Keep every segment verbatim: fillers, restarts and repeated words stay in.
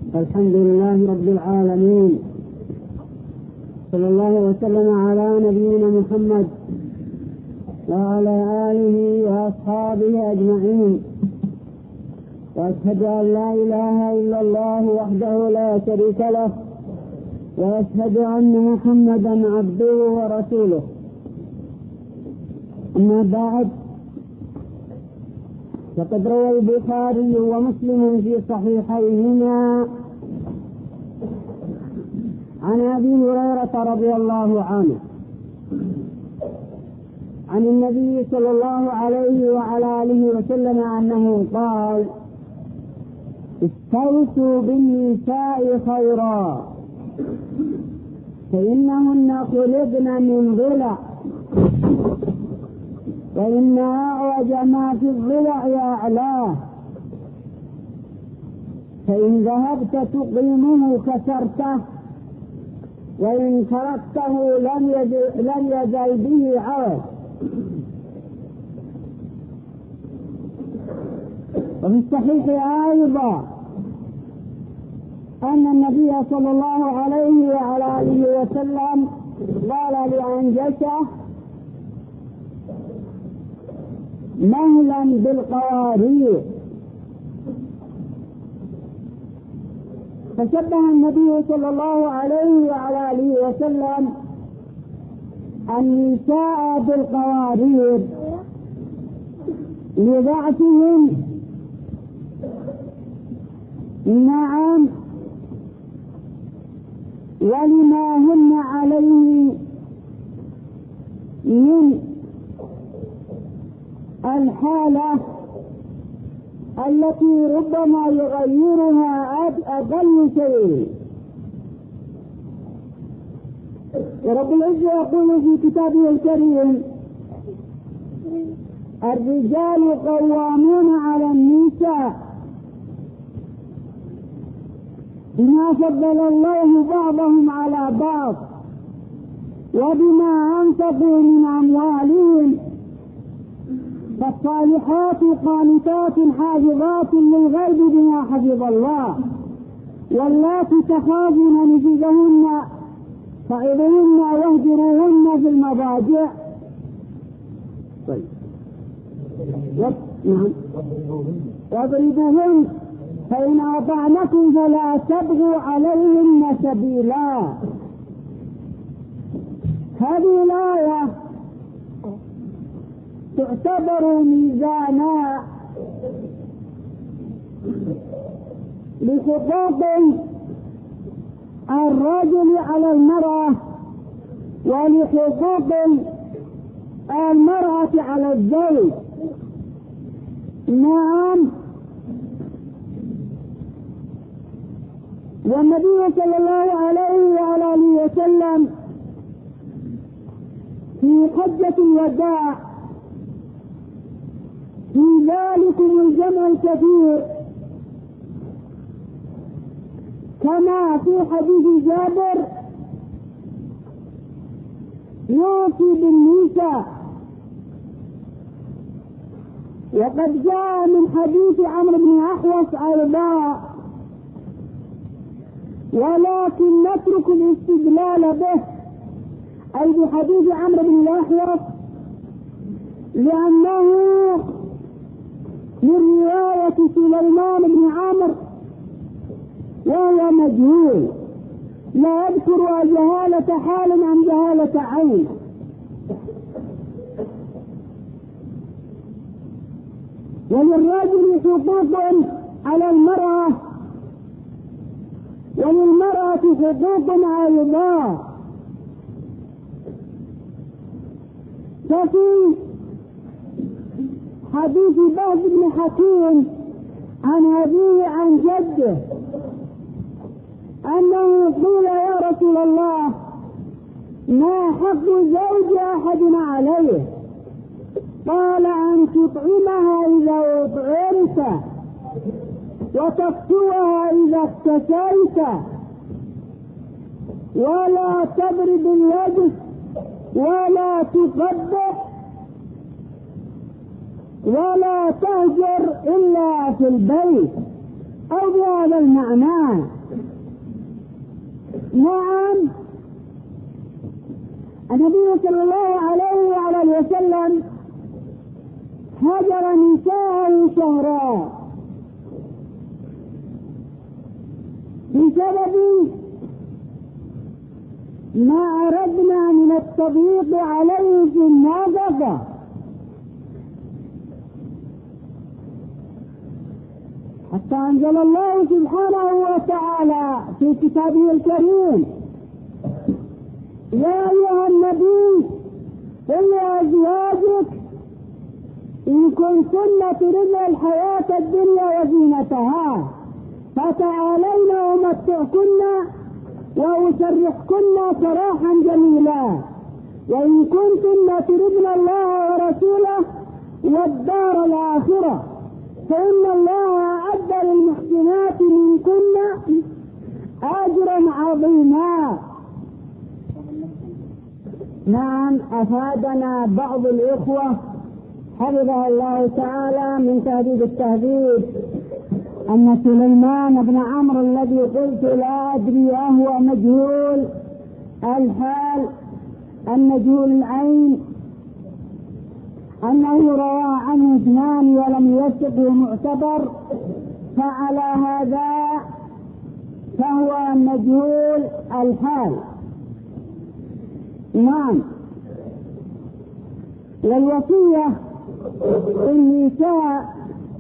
الحمد لله رب العالمين، صلى الله وسلم على نبينا محمد وعلى آله وأصحابه أجمعين، وأشهد أن لا إله إلا الله وحده لا شريك له، وأشهد أن محمدا عبده ورسوله. أما بعد، فقد روى البخاري ومسلم في صحيحيهما عن أبي هريرة رضي الله عنه عن النبي صلى الله عليه وعلى آله وسلم أنه قال: استوصوا بالنساء خيرا، فإنهن خلقن من ضلع، وإن أعوج ما في الضلع أعلاه، فإن ذهبت تقيمه كسرته، وإن تركته لم يزل به عوج. وفي الصحيح أيضا أن النبي صلى الله عليه وعلى آله وسلم قال لعنجشة: مهلا بالقوارير. فشبه النبي صلى الله عليه وعلى آله وسلم النساء بالقوارير لضعفهم، نعم، ولما هن عليه من الحالة التي ربما يغيرها أقل شيء. ورب العزة يقول في كتابه الكريم: الرجال قوامون على النساء بما فضل الله بعضهم على بعض وبما أنفقوا من أموالهم، فالصالحات قانتات حافظات للغيب بما حفظ الله، واللاتي تخافون نشوزهن فعظوهن واهجروهن في المضاجع. طيب. نعم. واضربوهن، فإن أطعنكم فلا تبغوا عليهن سبيلا. هذه الآية تعتبر ميزانا لحقوق الرجل على المرأة ولحقوق المرأة على الزوج. نعم. والنبي صلى الله عليه وعلى آله وسلم في حجة الوداع في ذلكم الجمع الكثير، كما في حديث جابر، يوصي بالنساء. وقد جاء من حديث عمرو بن أحوص أيضا، ولكن نترك الاستدلال به، أي بحديث عمرو بن الأحوص، لأنه من رواية سليمان بن عامر وهو مجهول، لا يذكر جهالة حال عن جهالة عين. وللرجل حقوق على المرأة وللمرأة حقوق أيضا. ففي حديث بهز بن حكيم عن أبيه عن جده أنه قيل: يا رسول الله، ما حق زوج أحدنا عليه؟ قال: أن تطعمها إذا أطعمت، وتكسوها إذا اكتسيت، ولا تضرب اليد، ولا تقبح، ولا تهجر إلا في البيت، أو بهذا المعنى. نعم، النبي صلى الله عليه وعلى وسلم هجر نساءه شهرا بسبب ما أردنا من التضييق عليه في النافقة، حتى أنزل الله سبحانه وتعالى في كتابه الكريم: يا أيها النبي قل لأزواجك إن كنتن تردن الحياة الدنيا وزينتها فتعالين أمتعكن وأسرحكن سراحا جميلا، وإن كنتن تردن الله ورسوله والدار الآخرة فإن الله أعد للمحسنات منكن أجرا عظيما. نعم، أفادنا بعض الإخوة حفظه الله تعالى من تهذيب التهذيب أن سليمان بن عمرو الذي قلت لا أدري أهو مجهول الحال المجهول العين أنه روى عنه اثنان ولم يثق معتبر، فعلى هذا فهو مجهول الحال. نعم، والوصية النساء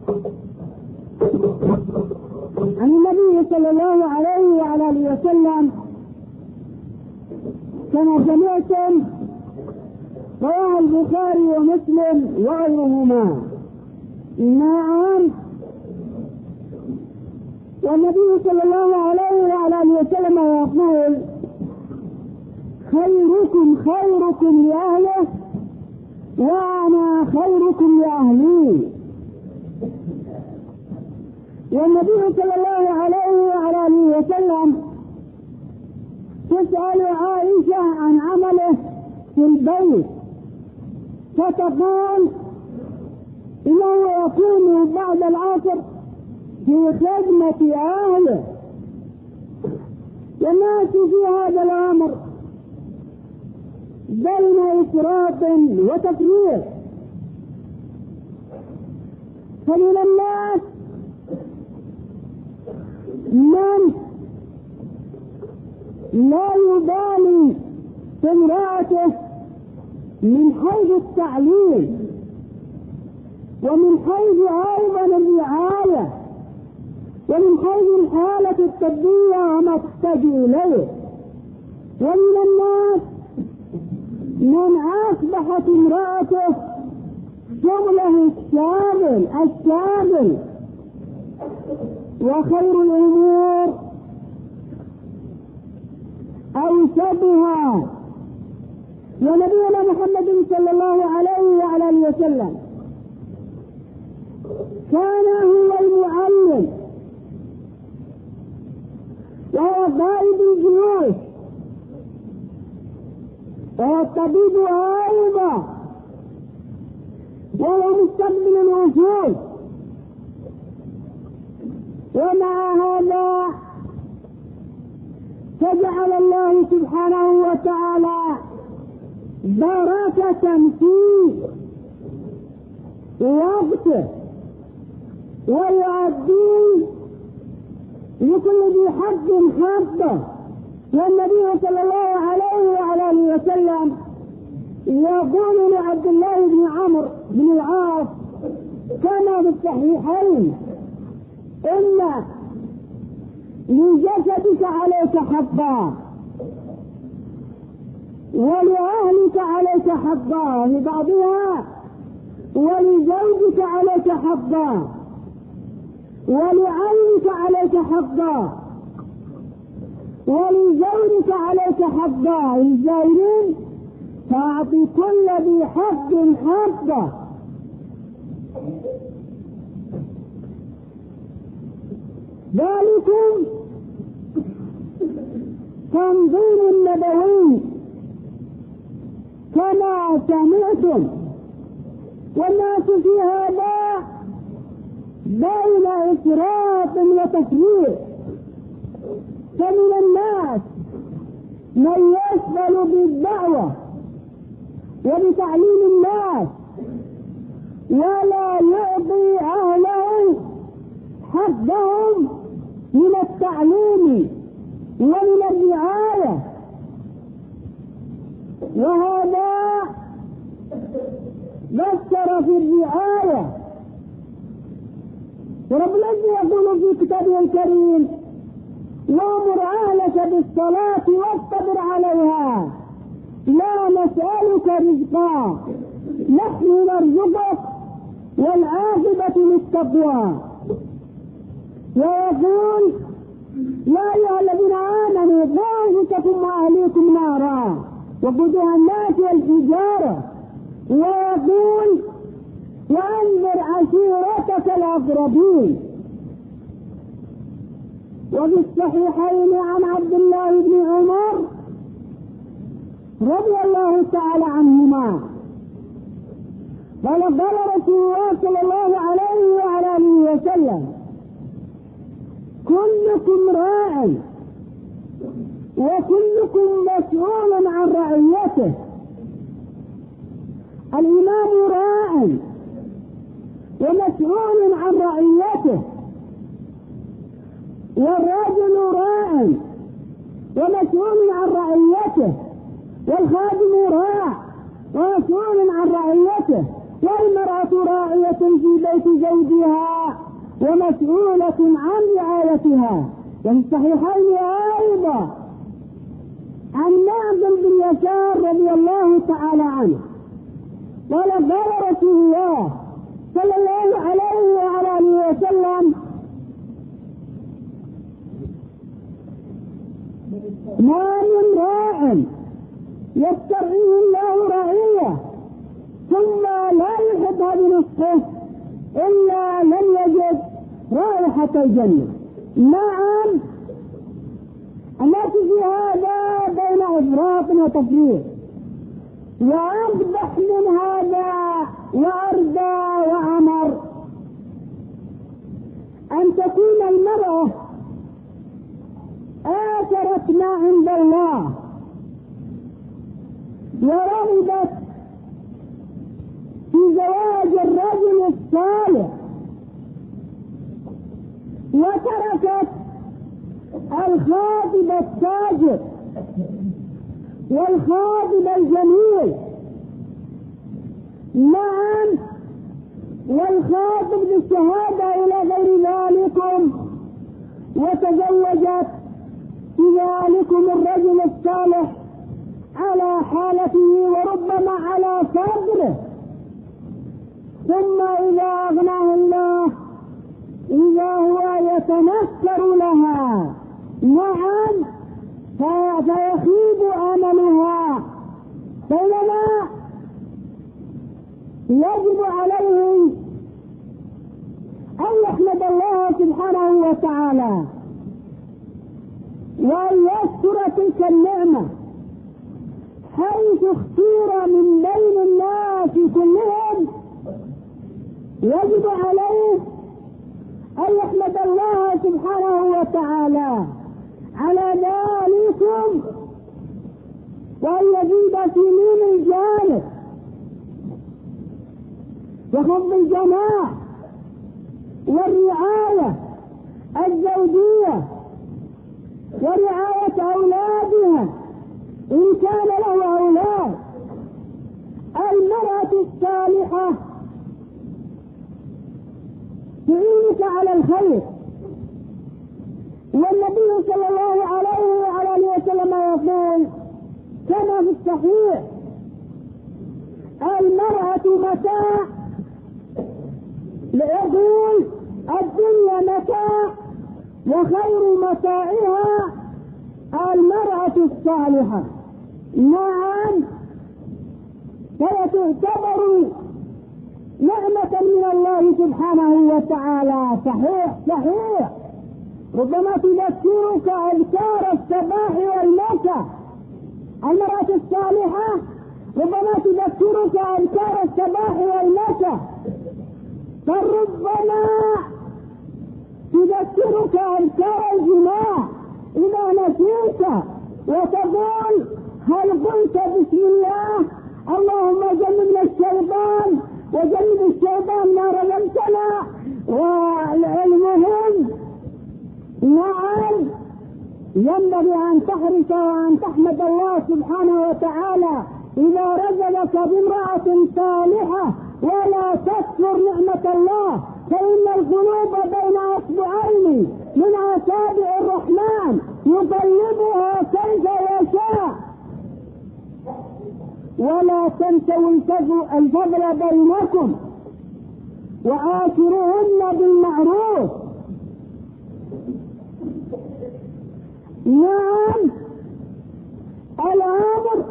عن النبي صلى الله عليه وعلى آله وسلم كما سمعتم رواه البخاري ومسلم وغيرهما. نعم، والنبي صلى الله عليه وعلى آله وسلم يقول: خيركم خيركم لأهله وأنا خيركم لأهلي. والنبي صلى الله عليه وعلى آله وسلم تسأل عائشة عن عمله في البيت فتقول إنه يكون بعد العصر في خدمة أهله، والناس في هذا الأمر بين إفراط وتفريط، فمن الناس من لا يبالي بامرأته من حيث التعليم ومن حيث أيضا الرعاية ومن حيث الحالة الطبية وما تحتاج إليه، ومن الناس من أصبحت امرأته شغله الشاغل الشاغل وخير الأمور أوسطها. ونبينا محمد صلى الله عليه وعلى آله وسلم كان هو المعلم وهو قائد الجيوش وهو الطبيب أيضا وهو مستقبل الوصول، ومع هذا فجعل الله سبحانه وتعالى بركة في وقته ويؤدي لكل ذي حق حقه. والنبي صلى الله عليه وعلى آله وسلم يقول لعبد الله بن عمرو بن العاص كما في الصحيحين: إن لجسدك عليك حقا ولأهلك عليك حقا لبعضها ولزوجك عليك حقا ولعينك عليك حقا ولزوجك عليك حقا الزائرين فأعطي كل ذي حق حقه. ذلكم تنظيم النبوي كما سمعتم، والناس في هذا بين إفراط وتفريط، فمن الناس من يشغل بالدعوة وبتعليم الناس ولا يعطي أهله حقهم من التعليم ومن الرعاية. وهذا بشر في الرعاية. ورب العزة يقول في كتابه الكريم: وامر أهلك بالصلاة واصطبر عليها لا نسألك رزقا نحن نرزقك والعاقبة للتقوى. ويقول: يا أيها الذين آمنوا قوا أنفسكم وأهليكم نارا وقودها الناس والحجارة. ويقول: وأنذر عشيرتك الأقربين. وفي الصحيحين عن عبد الله بن عمر رضي الله تعالى عنهما قال: قال رسول الله صلى الله عليه وعلى آله وسلم: كلكم راع وكلكم مسؤول عن رعيته. الإمام راع ومسؤول عن رعيته، والرجل راع ومسؤول عن رعيته، والخادم راع ومسؤول عن رعيته، والمرأة راعية في بيت زوجها ومسؤولة عن رعايتها. وفي الصحيحين أيضا عن معقل بن يسار رضي الله تعالى عنه قال: قال رسول الله صلى الله عليه وعلى آله وسلم: ما من راع يسترعيه الله رعية ثم لا يحبها بنصحه إلا لم يجد رائحة الجنة. نعم، الناس في هذا بين إفراط وتفريط، وأقبح من هذا وأردى وأمر أن تكون المرأة آثرت ما عند الله ورغبت في زواج الرجل الصالح وتركت الخاطب التاجر والخاطب الجميل. نعم، والخاطب بالشهادة إلى غير ذلكم، وتزوجت بذلكم الرجل الصالح على حالته وربما على صدره، ثم إذا أغناه الله إذا هو يتنكر لها. نعم، فيخيب أملها. بينما يجب عليه أن يحمد الله سبحانه وتعالى وأن يشكر تلك النعمة حيث اختير من بين الناس كلهم. يجب عليه أن يحمد الله سبحانه وتعالى على ذلكم وأن يزيد في مين الجانب وخفض الجناح والرعاية الزوجية ورعاية أولادها إن كان له أولاد. المرأة الصالحة تعينك على الخير، والنبي صلى الله عليه وعلى آله وسلم يقول كما في الصحيح: المرأة متاع، يقول الدنيا متاع وخير متاعها المرأة الصالحة. نعم، فهي تعتبر نعمة من الله سبحانه وتعالى. صحيح صحيح، ربما تذكرك أذكار الصباح والمساء. المرأة الصالحة ربما تذكرك أذكار الصباح والمساء، فربما تذكرك أذكار الجماع إذا نسيت وتقول هل قلت بسم الله اللهم جنبنا الشيطان وجنب الشيطان ما رزقتنا؟ والمهم نعم ينبغي أن تحرص وأن تحمد الله سبحانه وتعالى إذا رزقك بامرأة صالحة، ولا تكفر نعمة الله، فإن القلوب بين أصبعين من أصابع الرحمن يقلبها كيف يشاء. ولا تنسوا الفضل بينكم وعاشروهن بالمعروف. نعم الأمر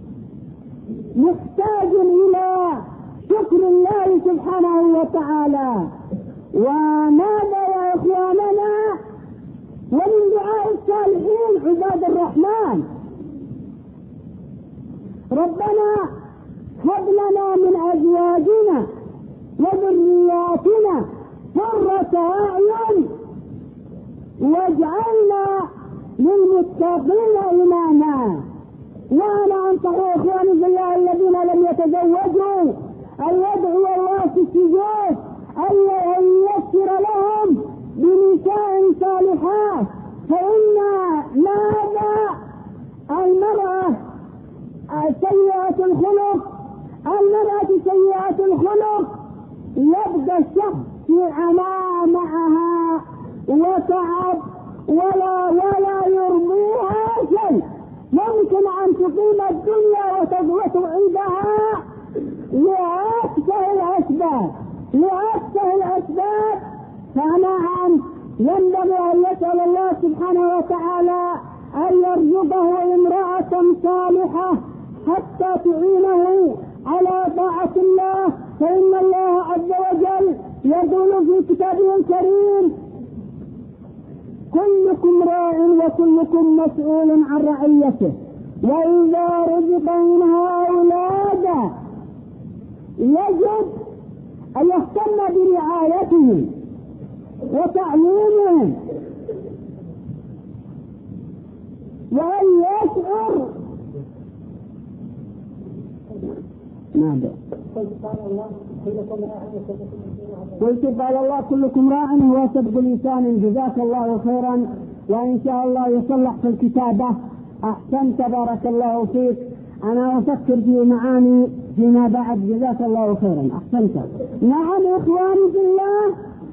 محتاج إلى شكر الله سبحانه وتعالى. وماذا يا إخواننا ومن دعاء الصالحين عباد الرحمن؟ ربنا هب لنا من أزواجنا وذرياتنا قرة أعين واجعلنا للمتقين إماما. وأنا أنصح إخواني بالله الذين لم يتزوجوا أن يدعوا الله في السجود أن ييسر لهم بنساء صالحات، فإن ماذا المرأة سيئة الخلق المرأة سيئة الخلق يبدأ الشخص في عناء معها وتعب ولا ولا يرضيها شيء. ممكن أن تقيم الدنيا وتعيدها لأكثر الأسباب لأكثر الأسباب فنعم ينبغي أن يسأل الله سبحانه وتعالى أن يرزقه امرأة صالحة حتى تعينه على طاعة الله، فإن الله عز وجل يقول في كتابه الكريم كلكم راع وكلكم مسؤول عن رعيته، وإذا رزق منها أولادا يجب أن يهتم برعايتهم وتعليمهم وأن يشعر ماذا؟ قلت قال الله كلكم راع وسبق لسان، جزاك الله خيرا، وإن شاء الله يصلح في الكتابة. أحسنت بارك الله فيك، أنا أفكر في معاني فيما بعد، جزاك الله خيرا أحسنت. نعم إخواني في الله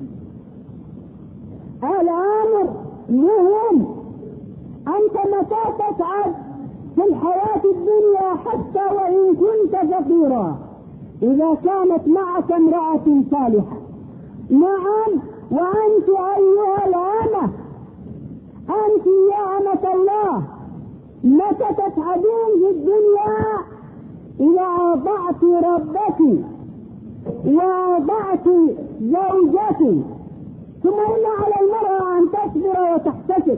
الأمر مهم. أنت متى تسعد في الحياة الدنيا حتى وإن كنت فقيرا إذا كانت معك امرأة صالحة. نعم وأنت أيها الأمة أنت يا أمة الله متى تسعدين في الدنيا إذا أطعت ربك وأطعت زوجك. ثم إن على المرأة أن تصبر وتحتسب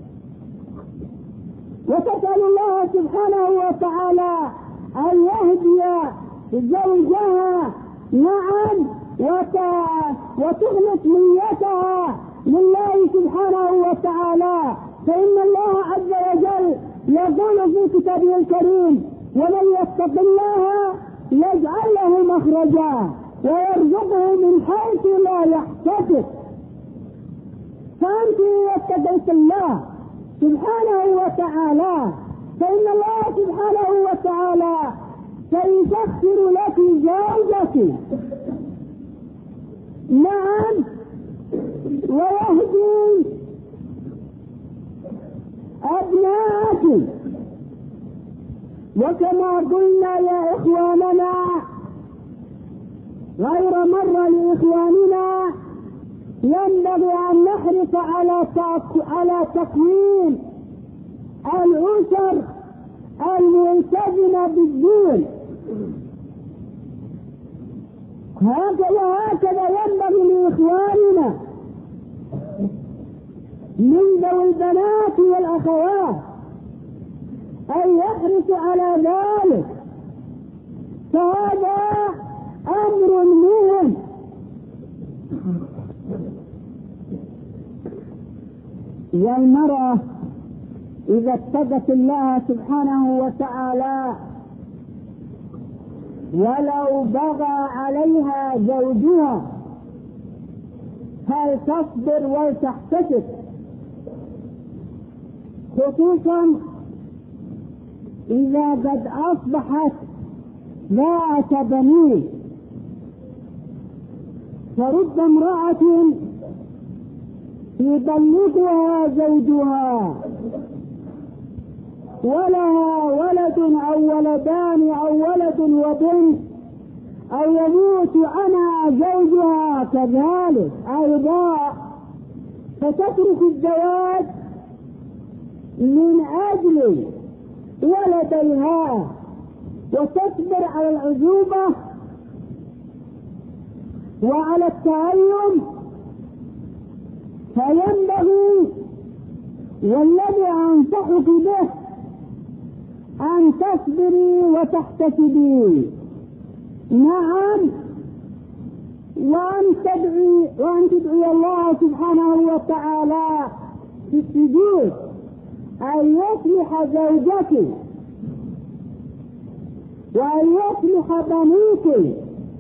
وتسأل الله سبحانه وتعالى أن يهدي زوجها. نعم وتخلص نيتها لله سبحانه وتعالى، فإن الله عز وجل يقول في كتابه الكريم ومن يتق الله يجعل له مخرجا ويرزقه من حيث لا يحتسب. فأنت اتقيت الله سبحانه وتعالى فإن الله سبحانه وتعالى سيسخر لك زوجك. نعم ويهدي أبنائك. وكما قلنا يا إخواننا غير مرة لإخواننا ينبغي أن نحرص على على تكوين الأسر الملتزمة بالدين. هكذا هكذا ينبغي لإخواننا من ذوي البنات والأخوات أن يحرصوا على ذلك، فهذا أمر مهم. والمرأة إذا اتقت الله سبحانه وتعالى ولو بغى عليها زوجها هل تصبر ولتحتسب، خصوصا إذا قد أصبحت ذات بنين. فرب امرأة يطلقها زوجها ولها ولد أو ولدان أو ولد وبنت، أو يموت عنها زوجها كذلك أيضا، فتترك الزواج من أجل ولديها وتصبر على العزوبة وعلى التعلم، فينبغي والذي أنصحك به أن تصبري وتحتسبي، نعم، وأن تدعي وأن تدعي الله سبحانه وتعالى في السجود أن يصلح زوجك وأن يصلح بنيك،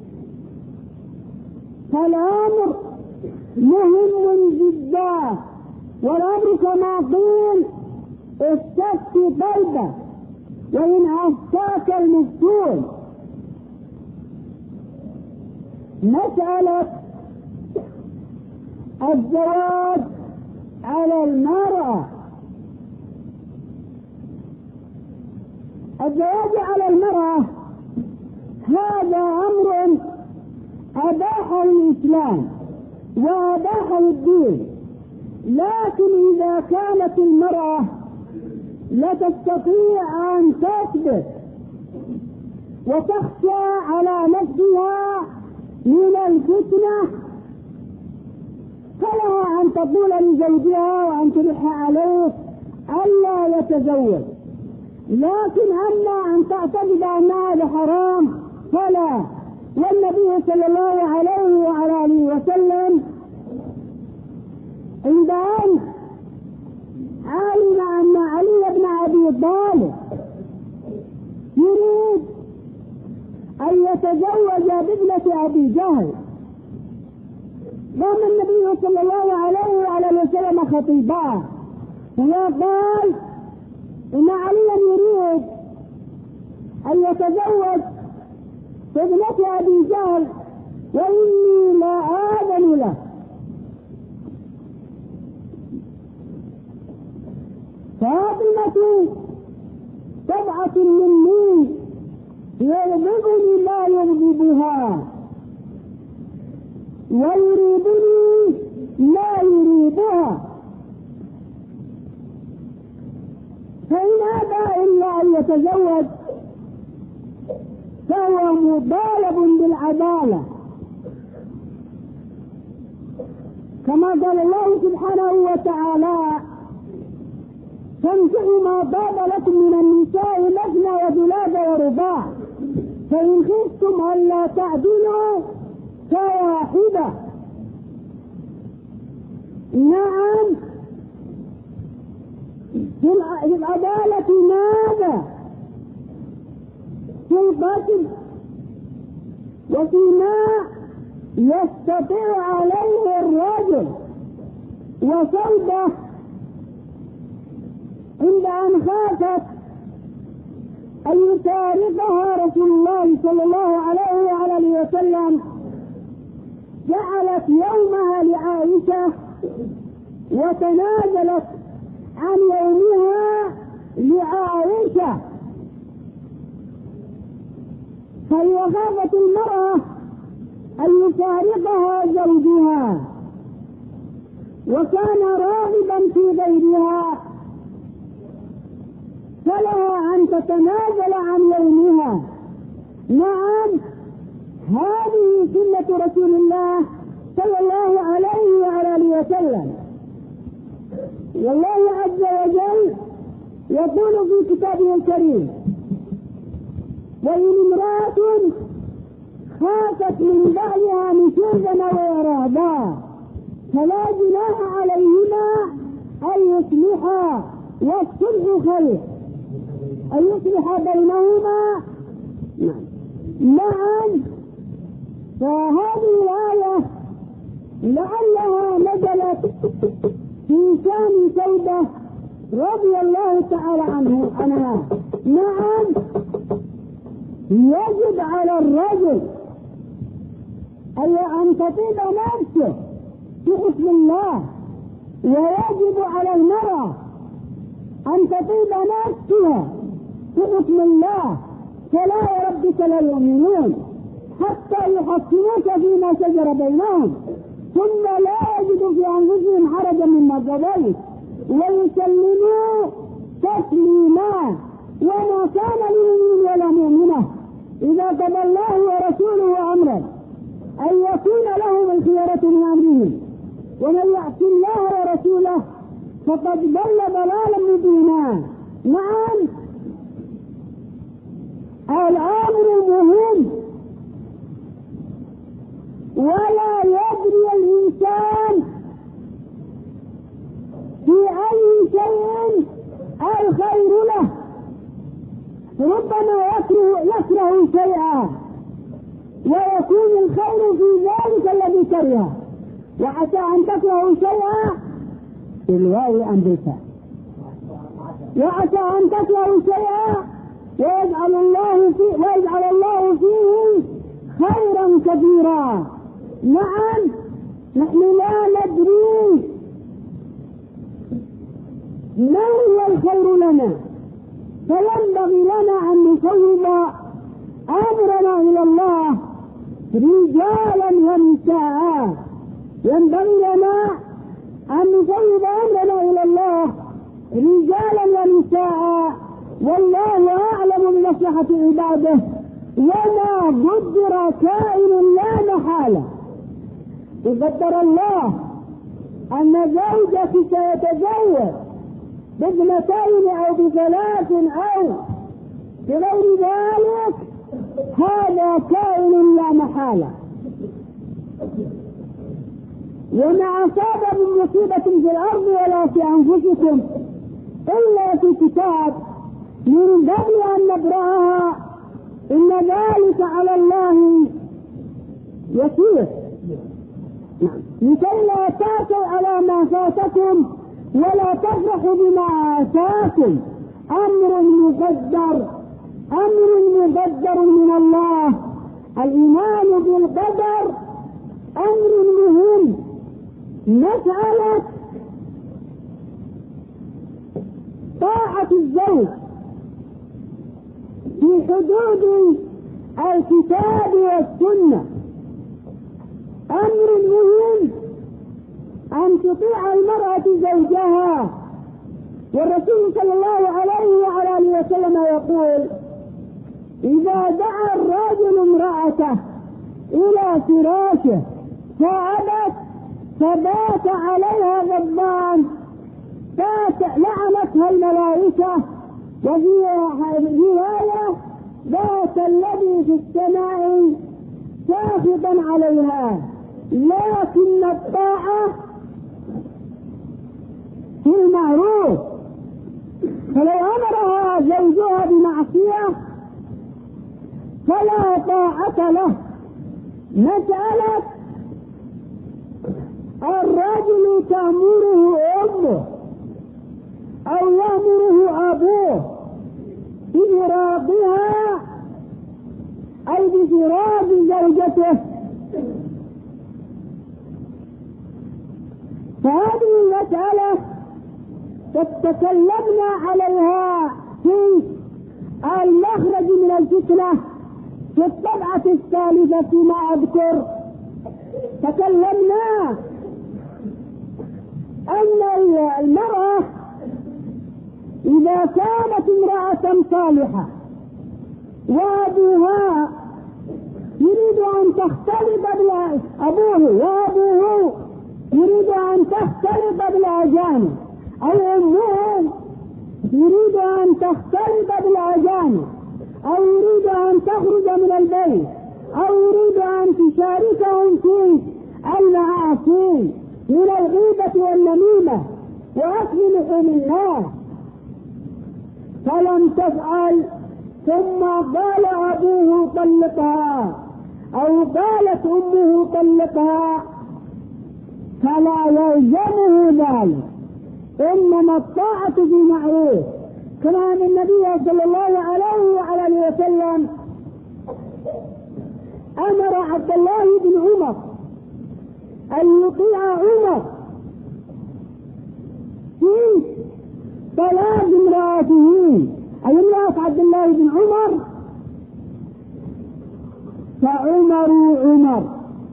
فالأمر مهم جدا، والأمر كما قيل استفتي قلبك وإن أفتاك المفتون. مسألة الزواج على المرأة، الزواج على المرأة هذا أمر أباحه الإسلام وأباحه الدين، لكن إذا كانت المرأة لا تستطيع أن تصبر وتخشى على نفسها من الفتنة فلها أن تقول لزوجها وأن تلح عليه ألا يتزوج، لكن أما أن تعتقد أن هذا حرام فلا. والنبي صلى الله عليه وعلى آله وسلم عند أن علم أن علي بن أبي طالب يريد أن يتزوج بابنة أبي جهل، قام النبي صلى الله عليه وعلى آله وسلم خطيبا وقال إن عليا يريد أن يتزوج بابنة أبي جهل وإني لا آذن له. فاطمة طبعة مني يغضبني ما يغضبها ويريدني ما يريدها، فإن أبى إلا أن يتزوج فهو مطالب بالعدالة، كما قال الله سبحانه وتعالى فانكحوا ما طاب لكم من النساء مثنى وثلاث ورباع، فإن خفتم ألا تعدلوا فواحدة. نعم، في العدالة ماذا؟ في القتل وفيما يستطيع عليه الرجل وصلبه عند أن خافت أن يفارقها رسول الله صلى الله عليه وعلى آله وسلم جعلت يومها لعائشة وتنازلت عن يومها لعائشة، فهي خافت المرأة أن يفارقها زوجها وكان راغبا في غيرها فلها أن تتنازل عن يومها. نعم، هذه سنة رسول الله صلى الله عليه وعلى آله وسلم، والله عز وجل يقول في كتابه الكريم وإن امرأة خافت من بعلها نشوزا وإرادة فلا جناح عليهما أن يصلحا والصلح خير، أن يصلح بينهما. نعم نعم. فهذه الآية لعلها نزلت في شان سودة رضي الله تعالى عنه عنها. نعم يجب على الرجل أن تطيب نفسه في حكم الله، ويجب على المرأة أن تطيب نفسها في حكم الله. فلا وربك لا يؤمنون حتى يحكموك فيما شجر بينهم ثم لا يجدوا في أنفسهم حرجا مما قضيت ويسلموا تسليما. وما كان لمؤمن ولا مؤمنة إذا قضى الله ورسوله أمرا أن يكون لهم الخيرة من أمرهم، ومن يعص الله ورسوله فقد ضل ضلالا مبينا. نعم الأمر مهم، ولا يدري الإنسان في أي شيء الخير له، ربما يكره يكره شيئا ويكون الخير في ذلك الذي كرهه، وعسى أن تكرهوا شيئا بالواو أم بالفاء، وعسى أن تكرهوا شيئا ويجعل الله فيه ويجعل الله فيه خيرا كثيرا. نعم نحن لا ندري ما هو الخير لنا، فينبغي لنا أن نفوض أمرنا إلى الله رجالا ونساء. ينبغي لنا أن نفوض أمرنا إلى الله رجالا ونساء، والله أعلم بمصلحة عباده. وما قدر كائن لا محالة، قدر الله أن زوجك سيتزوج باثنتين أو بثلاث أو بغير ذلك، هذا كائن لا محالة. وما أصاب من مصيبة في الأرض ولا في أنفسكم إلا في كتاب من قبل أن نبرأها إن ذلك على الله يسير. نعم لكي لا تأسوا على ما فاتكم ولا تفرحوا بما آتاكم. أمر مقدر، أمر مقدر من الله. الإيمان بالقدر أمر مهم. مسألة طاعة الزوج في حدود الكتاب والسنة أمر مهم، أن تطيع المرأة زوجها. والرسول صلى الله عليه وعلى آله وسلم يقول: إذا دعا الرجل امرأته إلى فراشه فأبت فبات عليها غضبان لعنتها الملائكة. وفي رواية: بات الذي في السماء ساخطا عليها. لكن الطاعة في المعروف، فلو أمرها زوجها بمعصية فلا طاعة له. مسألة الرجل تأمره أمه أو يأمره أبوه بإراضها أي بفراق زوجته، فهذه المسألة تتكلمنا عليها في المخرج من الفتنة في الطبعة الثالثة فيما أذكر. تكلمنا أن المرأة إذا كانت امرأة صالحة وأبوها يريد أن تختلط أبوه وأبوه يريد أن تختلط بالأجانب، أو أمه يريد أن تختلط بالأجانب، أو يريد أن تخرج من البيت، أو يريد أن تشاركهم في المعاصي من الغيبة والنميمة وأكل لحوم الناس فلم تفعل ثم قال أبوه طلقها أو قالت أمه طلقها فلا يلزمه ذلك، إنما الطاعة في معروف. كما أن النبي صلى الله عليه وعلى وسلم أمر عبد الله بن عمر أن يطيع عمر في طلاق امرأته، أي امرأة عبد الله بن عمر، فعمر عمر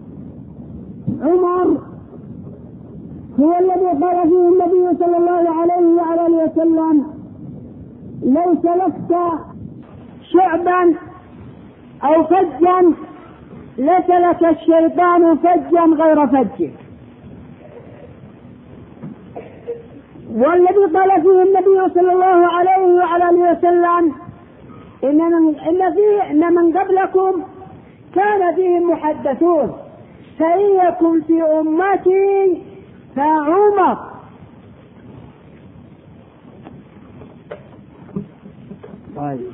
عمر هو الذي قال فيه النبي صلى الله عليه وعلى وسلم: لو سلكت شعبا أو فجا لسلك الشيطان فجا غير فجه. والذي قال فيه النبي صلى الله عليه وعلى وسلم: إن من, إن فيه إن من قبلكم كان فيهم محدثون فإن يكن في أمتي فعمر. طيب.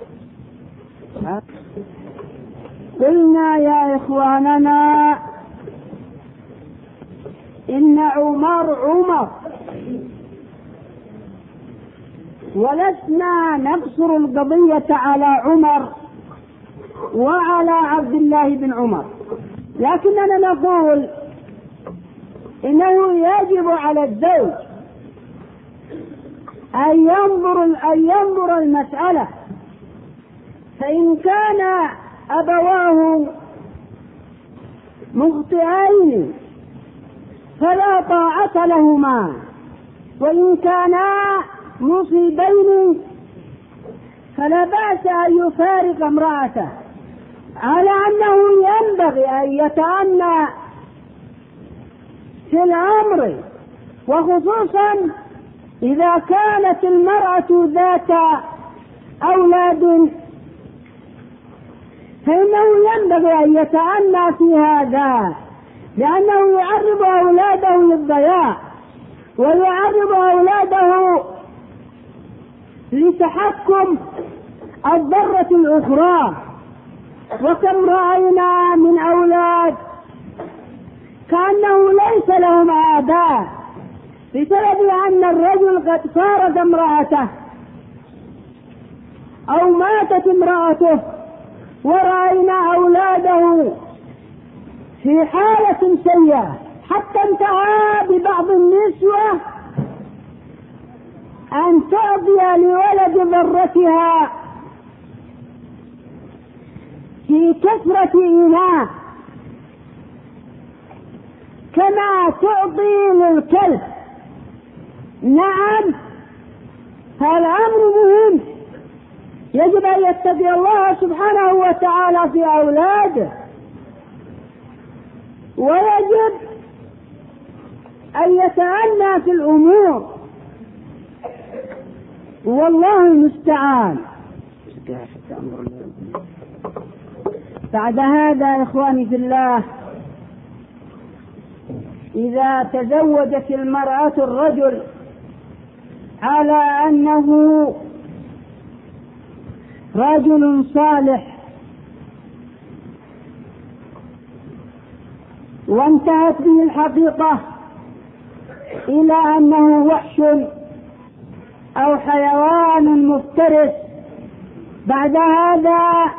قلنا يا إخواننا إن عمر عمر، ولسنا نقصر القضية على عمر وعلى عبد الله بن عمر، لكننا نقول إنه يجب على الزوج أن ينظر أن ينظر المسألة، فإن كان أبواه مخطئين فلا طاعة لهما، وإن كانا مصيبين فلا بأس أن يفارق امرأته، على أنه ينبغي أن يتأنى في الأمر، وخصوصا إذا كانت المرأة ذات أولاد فإنه ينبغي أن يتأنى في هذا، لأنه يعرض أولاده للضياع ويعرض أولاده لتحكم الضرة الأخرى. وكم رأينا من أولاد كأنه ليس لهم آباء بسبب أن الرجل قد فارق امرأته أو ماتت امرأته، ورأينا أولاده في حالة سيئة، حتى انتهى ببعض النسوة أن تعطي لولد ضرتها في كثرة إناء كما تعطي للكلب. نعم، هذا أمر مهم، يجب أن يتقي الله سبحانه وتعالى في أولاده، ويجب أن يتأنى في الأمور، والله المستعان. بعد هذا إخواني في الله، إذا تزوجت المرأة الرجل على أنه رجل صالح وانتهت به الحقيقة إلى أنه وحش أو حيوان مفترس، بعد هذا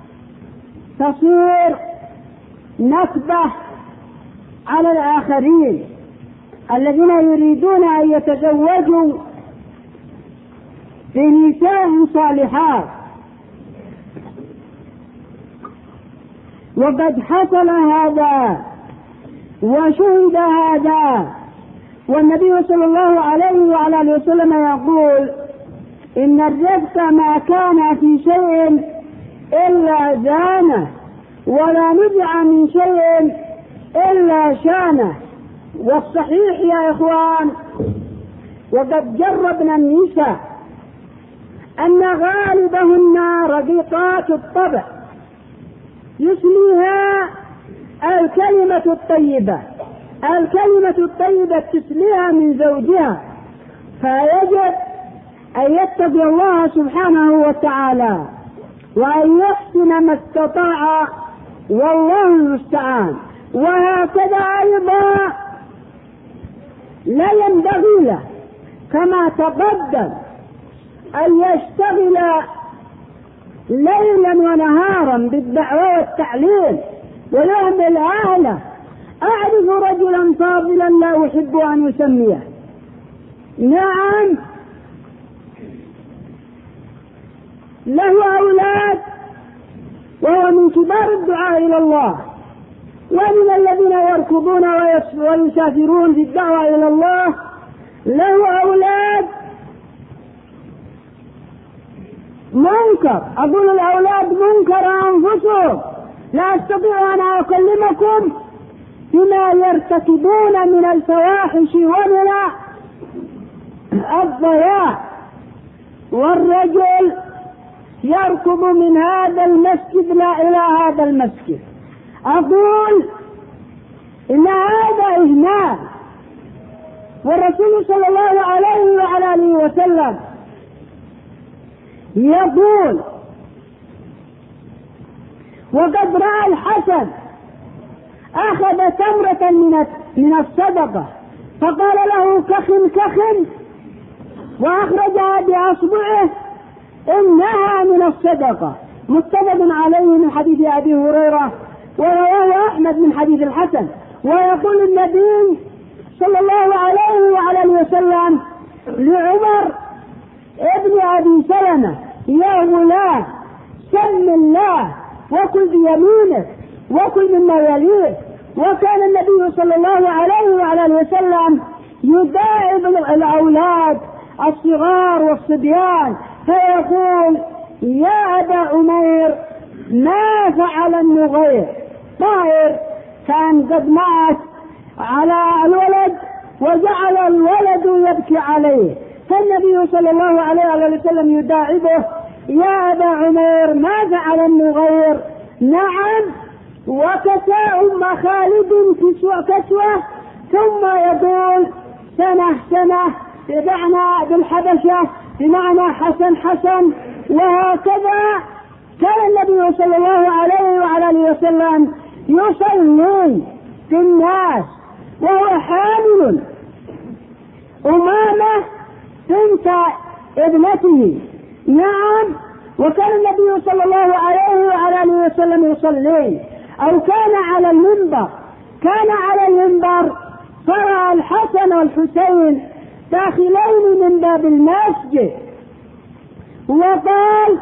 تصير نكبة على الآخرين الذين يريدون أن يتزوجوا بنساء صالحات. وقد حصل هذا وشهد هذا، والنبي صلى الله عليه وعلى وسلم يقول: إن الرزق ما كان في شيء إلا زانه، ولا نزع من شيء إلا شانه. والصحيح يا إخوان، وقد جربنا النساء أن غالبهن رقيقات الطبع، يسليها الكلمة الطيبة، الكلمة الطيبة تسليها من زوجها، فيجب أن يتقي الله سبحانه وتعالى وأن يحسن ما استطاع، والله المستعان. وهكذا أيضا لا ينبغي له كما تقدم أن يشتغل ليلا ونهارا بالدعوة والتعليم ويهمل أهله. أعرف رجلا فاضلا لا أحب أن أسميه، نعم له أولاد وهو من كبار الدعاء إلى الله، ومن الذين يركضون ويسافرون في الدعوة إلى الله. له أولاد منكر، أقول الأولاد منكر أنفسهم، لا أستطيع أن أكلمكم بما يرتكبون من الفواحش ومن الضياع. والرجل يركض من هذا المسجد لا إلى هذا المسجد. أقول إن هذا إهمال، والرسول صلى الله عليه وعلى آله وسلم يقول: وقد رأى الحسن أخذ تمرة من الصدقة فقال له كخ كخ وأخرجها بأصبعه إنها من الصدقة. متفق عليه من حديث أبي هريرة، ورواه أحمد من حديث الحسن. ويقول النبي صلى الله عليه وعلى آله وسلم لعمر ابن أبي سلمة: يا غلام سم الله وكل بيمينك وكل مما يليك. وكان النبي صلى الله عليه وعلى آله وسلم يداعب الأولاد الصغار والصبيان فيقول: يا أبا عمير ما فعل النغير؟ طائر كان قد مات على الولد وجعل الولد يبكي عليه، فالنبي صلى الله عليه وسلم يداعبه: يا أبا عمير ما فعل النغير؟ نعم. وكسى أم خالد كسوة كسوة، ثم يقول: سنة سنة بمعنى بالحبشة بمعنى حسن حسن. وهكذا كان النبي صلى الله عليه وعلى آله وسلم يصلي في الناس وهو حامل أمامة بنت ابنته. نعم. وكان النبي صلى الله عليه وعلى آله وسلم يصلي أو كان على المنبر كان على المنبر فرأى الحسن والحسين داخلين من باب المسجد وقال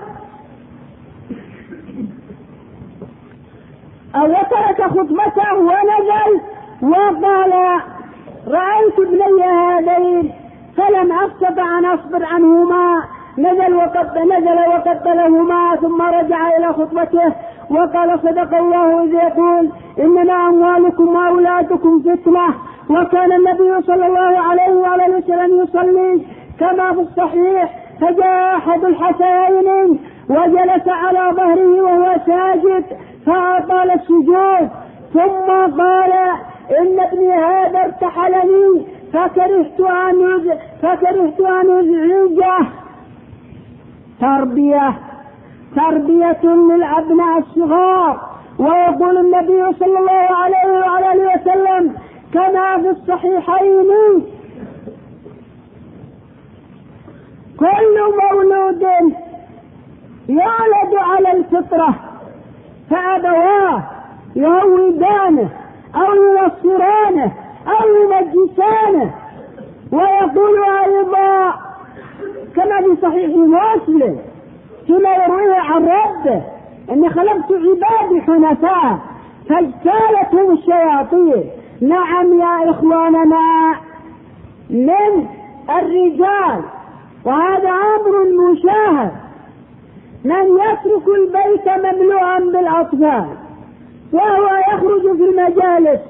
أو ترك خطبته ونزل وقال: رأيت ابني هذين فلم أستطع أن أصبر عنهما، نزل وقد نزل وقبلهما ثم رجع إلى خطبته وقال: صدق الله إذ يقول إنما أموالكم وأولادكم فتنة. وكان النبي صلى الله عليه وعلى وسلم يصلي كما في الصحيح: فجاء أحد الحسنين وجلس على ظهره وهو ساجد فأطال السجود، ثم قال: إن ابني هذا ارتحلني فكرهت أن فكرهت أن أزعجه. تربية تربية للأبناء الصغار. ويقول النبي صلى الله عليه وعلى آله وسلم كما في الصحيحين: كل مولود يولد على الفطرة فأبواه يهودانه أو ينصرانه أو يمجسانه. ويقول أيضا كما في صحيح مسلم فيما يرويه عن ربه: إني خلقت عبادي حنفاء فاجتالتهم الشياطين. نعم يا إخواننا من الرجال، وهذا أمر مشاهد، من يترك البيت مملوءا بالأطفال وهو يخرج في المجالس،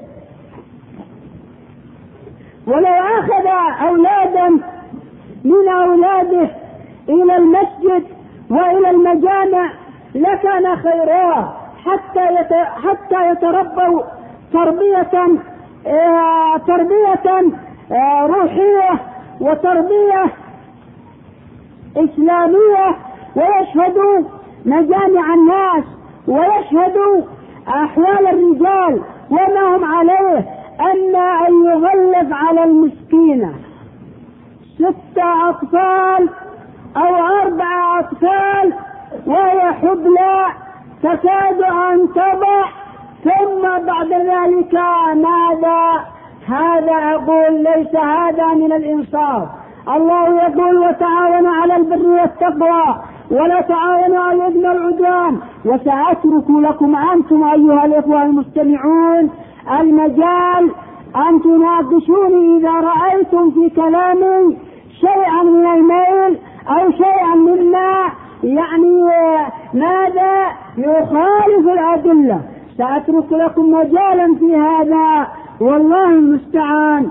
ولو أخذ أولادا من أولاده إلى المسجد وإلى المجامع لكان خيرا حتى حتى يتربوا تربية آه تربية آه روحية وتربية إسلامية ويشهدوا مجامع الناس ويشهدوا أحوال الرجال وما هم عليه، أما أن يغلظ على المسكينة ستة أطفال أو أربعة أطفال وهي حبلى تكاد أن تضع، ثم بعد ذلك ماذا؟ هذا أقول ليس هذا من الإنصاف. الله يقول وتعاونوا على البر والتقوى ولا تعاونوا على الإثم والعدوان. وسأترك لكم أنتم أيها الإخوة المستمعون المجال أن تناقشوني إذا رأيتم في كلامي شيئا من الميل أو شيئا مما يعني ماذا يخالف الأدلة. سأترك لكم مجالا في هذا والله المستعان.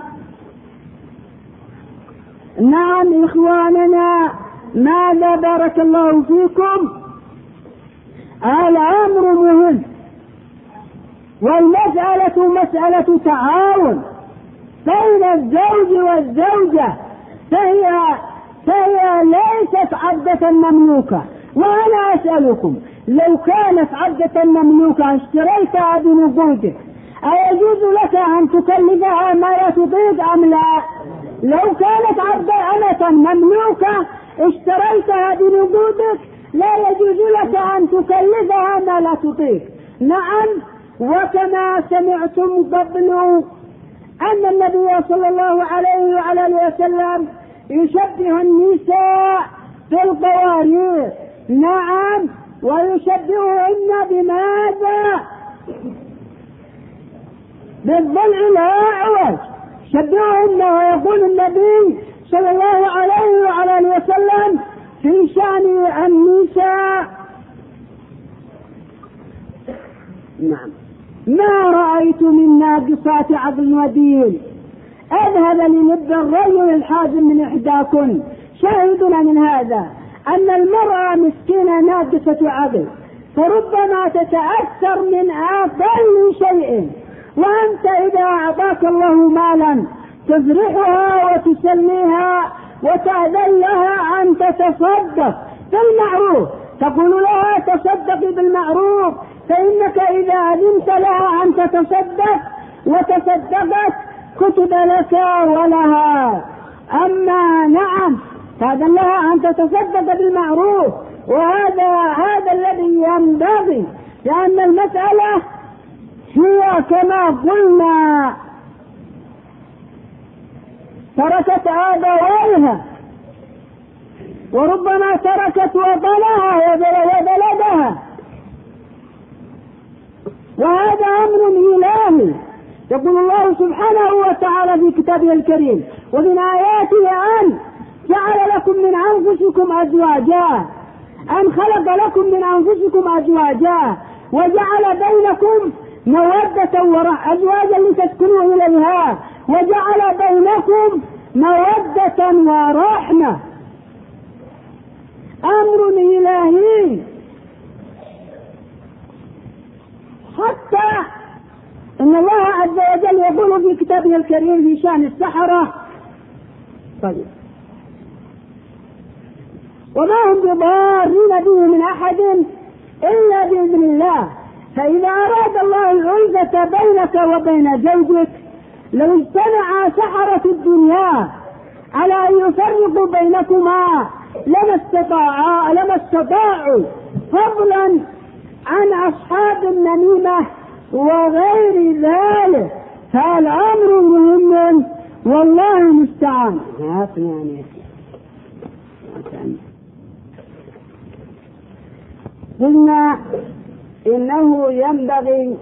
نعم إخواننا، ماذا بارك الله فيكم؟ الأمر مهم، والمسألة مسألة تعاون بين الزوج والزوجة، فهي فهي ليست عبدة مملوكة. وأنا أسألكم، لو كانت عبدة مملوكة اشتريتها بنقودك أيجوز لك أن تكلفها ما لا تطيق أم لا؟ لو كانت عبدة أمة مملوكة اشتريتها بنقودك لا يجوز لك أن تكلفها ما لا تطيق. نعم، وكما سمعتم قبل أن النبي صلى الله عليه وعلى اله وسلم يشبه النساء بالقوارير. نعم، ويشبههن بماذا؟ بالضلع الأعوج، شبههن. ويقول النبي صلى الله عليه وعلى اله وسلم في شأن النساء: نعم، ما رأيت من ناقصات عقل ودين أذهب للب الرجل الحازم من إحداكن. شاهدنا من هذا أن المرأة مسكينة ناقصة عقل، فربما تتأثر من أقل شيء، وأنت إذا أعطاك الله مالا تفرحها وتسليها وتأذن لها أن تتصدق بالمعروف، تقول لها تصدقي بالمعروف، فإنك إذا أذنت لها أن تتصدق وتصدقت كتب لك ولها. أما نعم، تأذن لها أن تتصدق بالمعروف، وهذا هذا الذي ينبغي، لأن المسألة هي كما قلنا تركت آبائها وربما تركت وطنها وبلدها، وهذا أمر إلهي. يقول الله سبحانه وتعالى في كتابه الكريم: ومن آياته أن جعل لكم من أنفسكم أزواجا، أن خلق لكم من أنفسكم أزواجا وجعل بينكم مودة ورحمة، أزواجا لتسكنوا إليها، وجعل بينكم مودة ورحمة. أمر إلهي. حتى إن الله عز وجل يقول في كتابه الكريم في شأن السحرة: طيب، وما هم بضارين به من أحد إلا بإذن الله، فإذا أراد الله الألفة بينك وبين زوجك لو اجتمع سحرة الدنيا على أن يفرقوا بينكما لما استطاعوا لما استطاعوا فضلا عن أصحاب النميمة وغير ذلك. فالأمر مهم والله المستعان. قلنا إنه ينبغي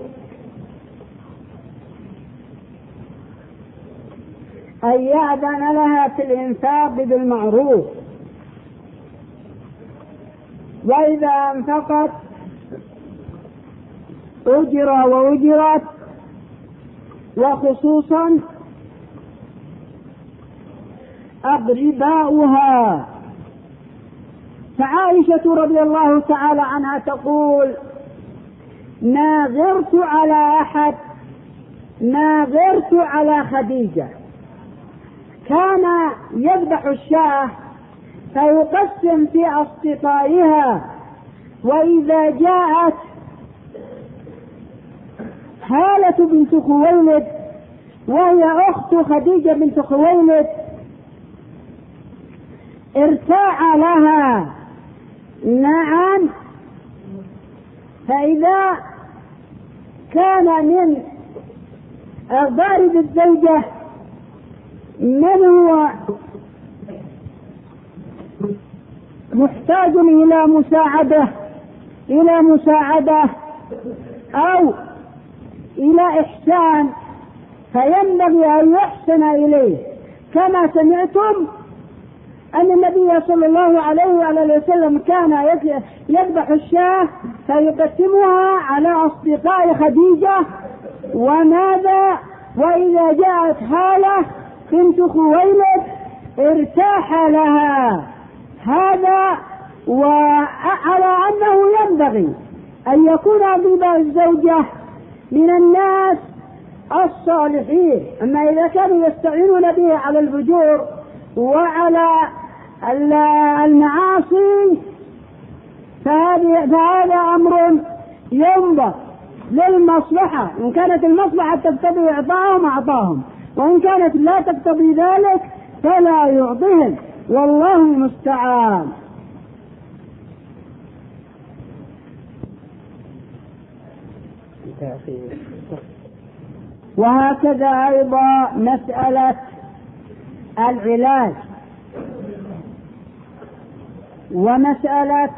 أن يأذن لها في الإنفاق بالمعروف، وإذا أنفقت أجر وأجرت، وخصوصا أقرباؤها. فعائشة رضي الله تعالى عنها تقول: ما غرت على أحد ما غرت على خديجة. كان يذبح الشاة فيقسم في أصدقائها. وإذا جاءت هالة بنت خويلد وهي أخت خديجة بنت خويلد ارتاع لها. نعم. فإذا كان من أقارب الزوجة من هو محتاج إلى مساعدة إلى مساعدة أو إلى إحسان فينبغي أن يحسن إليه، كما سمعتم أن النبي صلى الله عليه وعلى وسلم كان يذبح الشاة فيقسمها على أصدقاء خديجة. وماذا؟ وإذا جاءت هالة بنت خويلد ارتاح لها. هذا وعلى أنه ينبغي أن يكون أبيب الزوجة من الناس الصالحين. أما إذا كانوا يستعينون به على الفجور وعلى المعاصي فهذا أمر ينظر للمصلحة. إن كانت المصلحة تقتضي إعطاهم أعطاهم، وإن كانت لا تقتضي ذلك فلا يعطيهم، والله المستعان. وهكذا أيضا مسألة العلاج ومسألة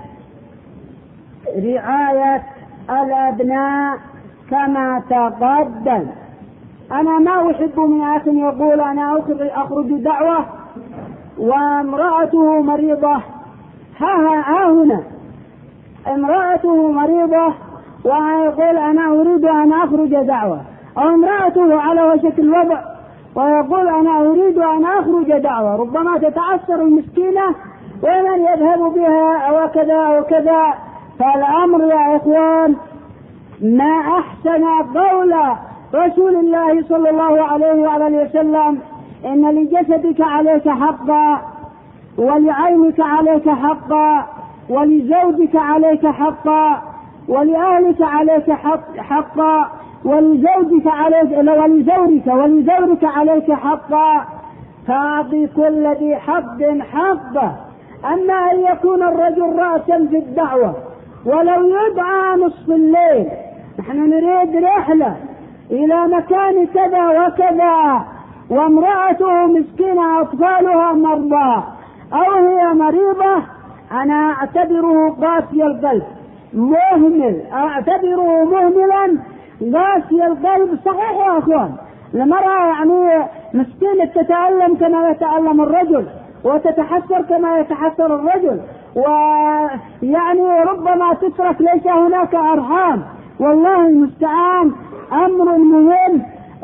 رعاية الأبناء كما تقدم. أنا ما أحب من أخ يقول أنا أخرج دعوة وامرأته مريضة. ها ها هنا امرأته مريضة ويقول أنا أريد أن أخرج دعوة، أو امرأته على وشك الوضع ويقول أنا أريد أن أخرج دعوة. ربما تتعثر المسكينة ومن يذهب بها وكذا وكذا. فالأمر يا إخوان ما أحسن قول رسول الله صلى الله عليه وعلى وسلم إن لجسدك عليك حقا، ولعينك عليك حقا، ولزوجك عليك حقا، ولأهلك عليك حقا، ولزوجك عليك ولزورك ولزورك عليك حقا، فأعطي كل ذي حق حقه. أما أن يكون الرجل رأسا في الدعوة ولو يدعى نصف الليل، نحن نريد رحلة إلى مكان كذا وكذا وامرأته مسكينة أطفالها مرضى أو هي مريضة، أنا أعتبره قاسي القلب مهمل، أعتبره مهملا قاسي القلب. صحيح يا أخوان، المرأة يعني مسكينة تتألم كما يتألم الرجل وتتحسر كما يتحسر الرجل، ويعني ربما تترك ليس هناك أرحام. والله المستعان. أمر مهم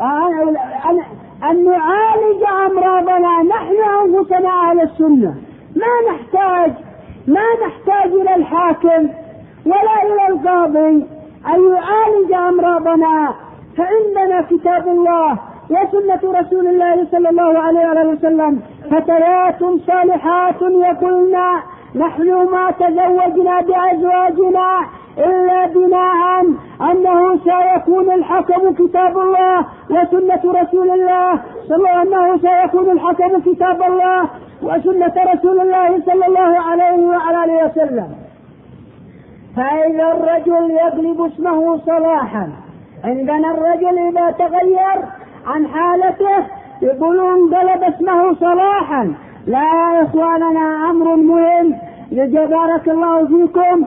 أن نعالج أمراضنا نحن أنفسنا على السنة. ما نحتاج ما نحتاج إلى الحاكم ولا إلى القاضي أن يعالج أمراضنا، فعندنا كتاب الله وسنة رسول الله صلى الله عليه وسلم. فتيات صالحات يقولن نحن ما تزوجنا بأزواجنا إلا بناء أنه سيكون الحكم كتاب الله وسنة رسول الله صلى أنه سيكون الحكم كتاب الله وسنة رسول الله صلى الله عليه وعلى وسلم. فإذا الرجل يغلب اسمه صلاحا، عندنا الرجل إذا تغير عن حالته يقولون غلب اسمه صلاحا. لا يا إخواننا، أمر مهم بارك الله فيكم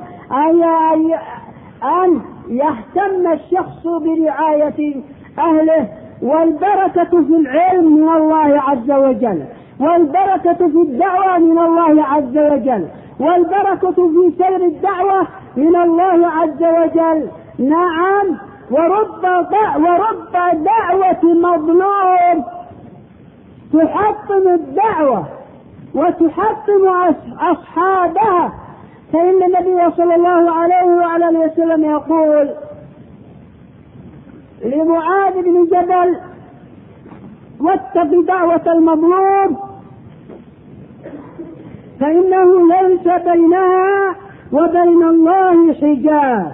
أن يهتم الشخص برعاية أهله. والبركة في العلم من الله عز وجل، والبركة في الدعوة من الله عز وجل، والبركة في سير الدعوة من الله عز وجل. نعم. ورب ورب دعوة مظلوم تحطم الدعوة وتحطم أصحابها. فإن النبي صلى الله عليه وعلى وسلم يقول لمعاذ بن جبل واتق دعوة المظلوم فإنه ليس بينها وبين الله حجاب.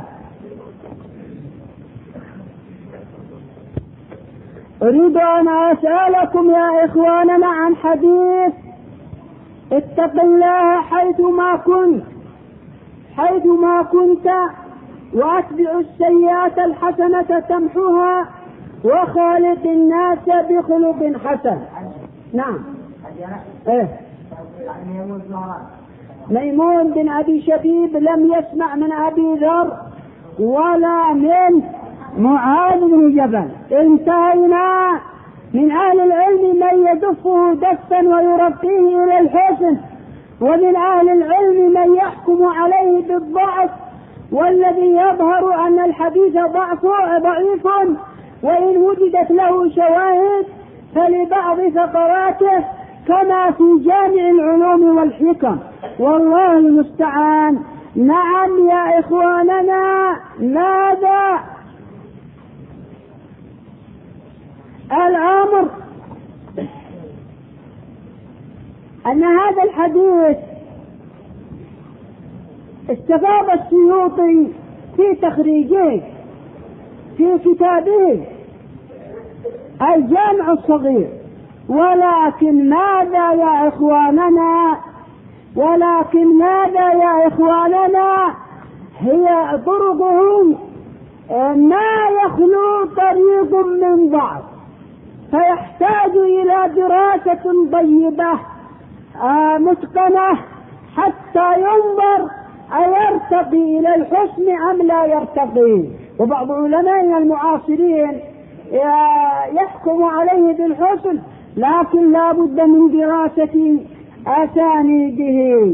أريد أن أسألكم يا إخواننا عن حديث اتق الله حيثما كنت حيثما كنت وأتبع السيئة الحسنة تمحوها وخالق الناس بخلق حسن. نعم. إيه؟ ميمون بن أبي شبيب لم يسمع من أبي ذر ولا من معاذ بن جبل. انتهينا من أهل العلم من يدفه دفا ويرقيه إلى الحسن، ومن أهل العلم من يحكم عليه بالضعف، والذي يظهر أن الحديث ضعف ضعيف وإن وجدت له شواهد فلبعض فقراته كما في جامع العلوم والحكم، والله المستعان. نعم يا إخواننا، ماذا الأمر؟ أن هذا الحديث استفاد السيوطي في تخريجه في كتابه الجامع الصغير، ولكن ماذا يا إخواننا ولكن ماذا يا إخواننا هي طرقهم ما يخلو طريق من ضعف، فيحتاج إلى دراسة طيبة آه متقنة حتى ينظر أيرتقي إلى الحسن أم لا يرتقي. وبعض علماء المعاصرين يحكم عليه بالحسن، لكن لا بد من دراسة أسانيده.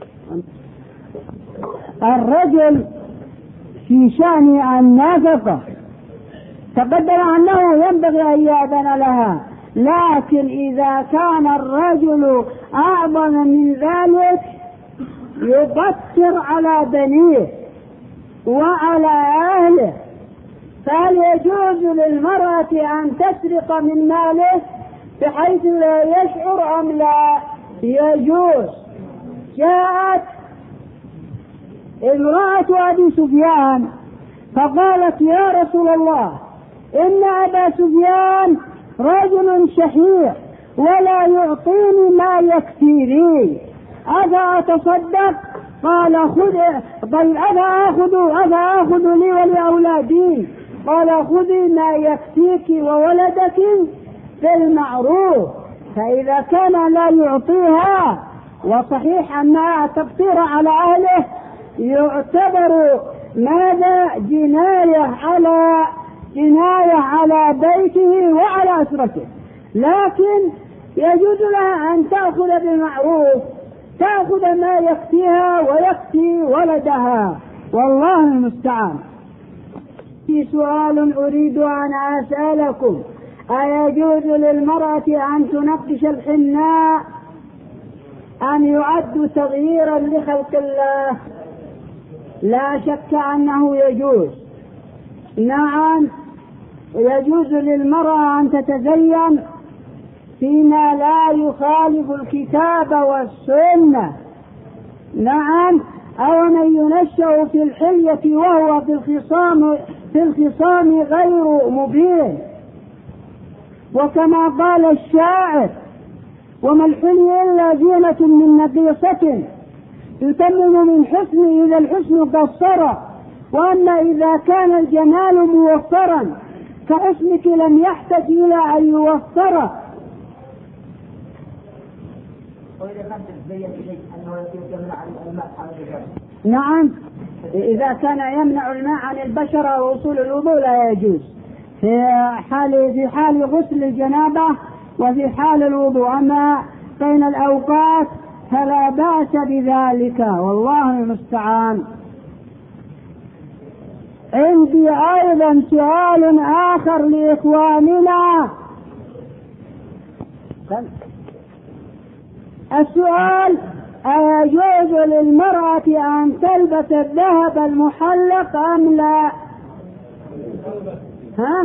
الرجل في شأن النافقة تقدم أنه ينبغي أن يأذن لها، لكن إذا كان الرجل أعظم من ذلك يبتر على بنيه وعلى أهله، فهل يجوز للمرأة أن تسرق من ماله بحيث لا يشعر أم لا يجوز؟ جاءت امرأة أبي سفيان فقالت يا رسول الله إن أبا سفيان رجل شحيح ولا يعطيني ما يكفيني، أفأتصدق؟ قال خذ. طيب أفأخذ أفأخذ لي ولأولادي؟ قال خذي ما يكفيك وولدك بالمعروف. فإذا كان لا يعطيها وصحيح أنها تقصير على أهله يعتبر ماذا جناية على جناية على بيته وعلى أسرته، لكن يجوز لها أن تأخذ بالمعروف، تأخذ ما يكفيها ويكفي ولدها، والله المستعان. في سؤال أريد أن أسألكم: أيجوز للمرأة أن تنقش الحناء أم يعد تغييرا لخلق الله؟ لا شك أنه يجوز. نعم يجوز للمرأة أن تتزين فيما لا يخالف الكتاب والسنة. نعم، أو من ينشأ في الحلية وهو في الخصام في الخصام غير مبين، وكما قال الشاعر: وما الحلي إلا زينة من نقيصة يتمم من حسن إذا الحسن قصر، وأما إذا كان الجمال موفرا فحسنك لم يحتج إلى أن يوفر. نعم، إذا كان يمنع الماء عن البشرة ووصول الوضوء لا يجوز في حال في حال غسل الجنابة وفي حال الوضوء، أما بين الأوقات فلا بأس بذلك، والله المستعان. عندي أيضا سؤال آخر لإخواننا. السؤال: أيجوز للمرأة أن تلبس الذهب المحلق أم لا؟ ها؟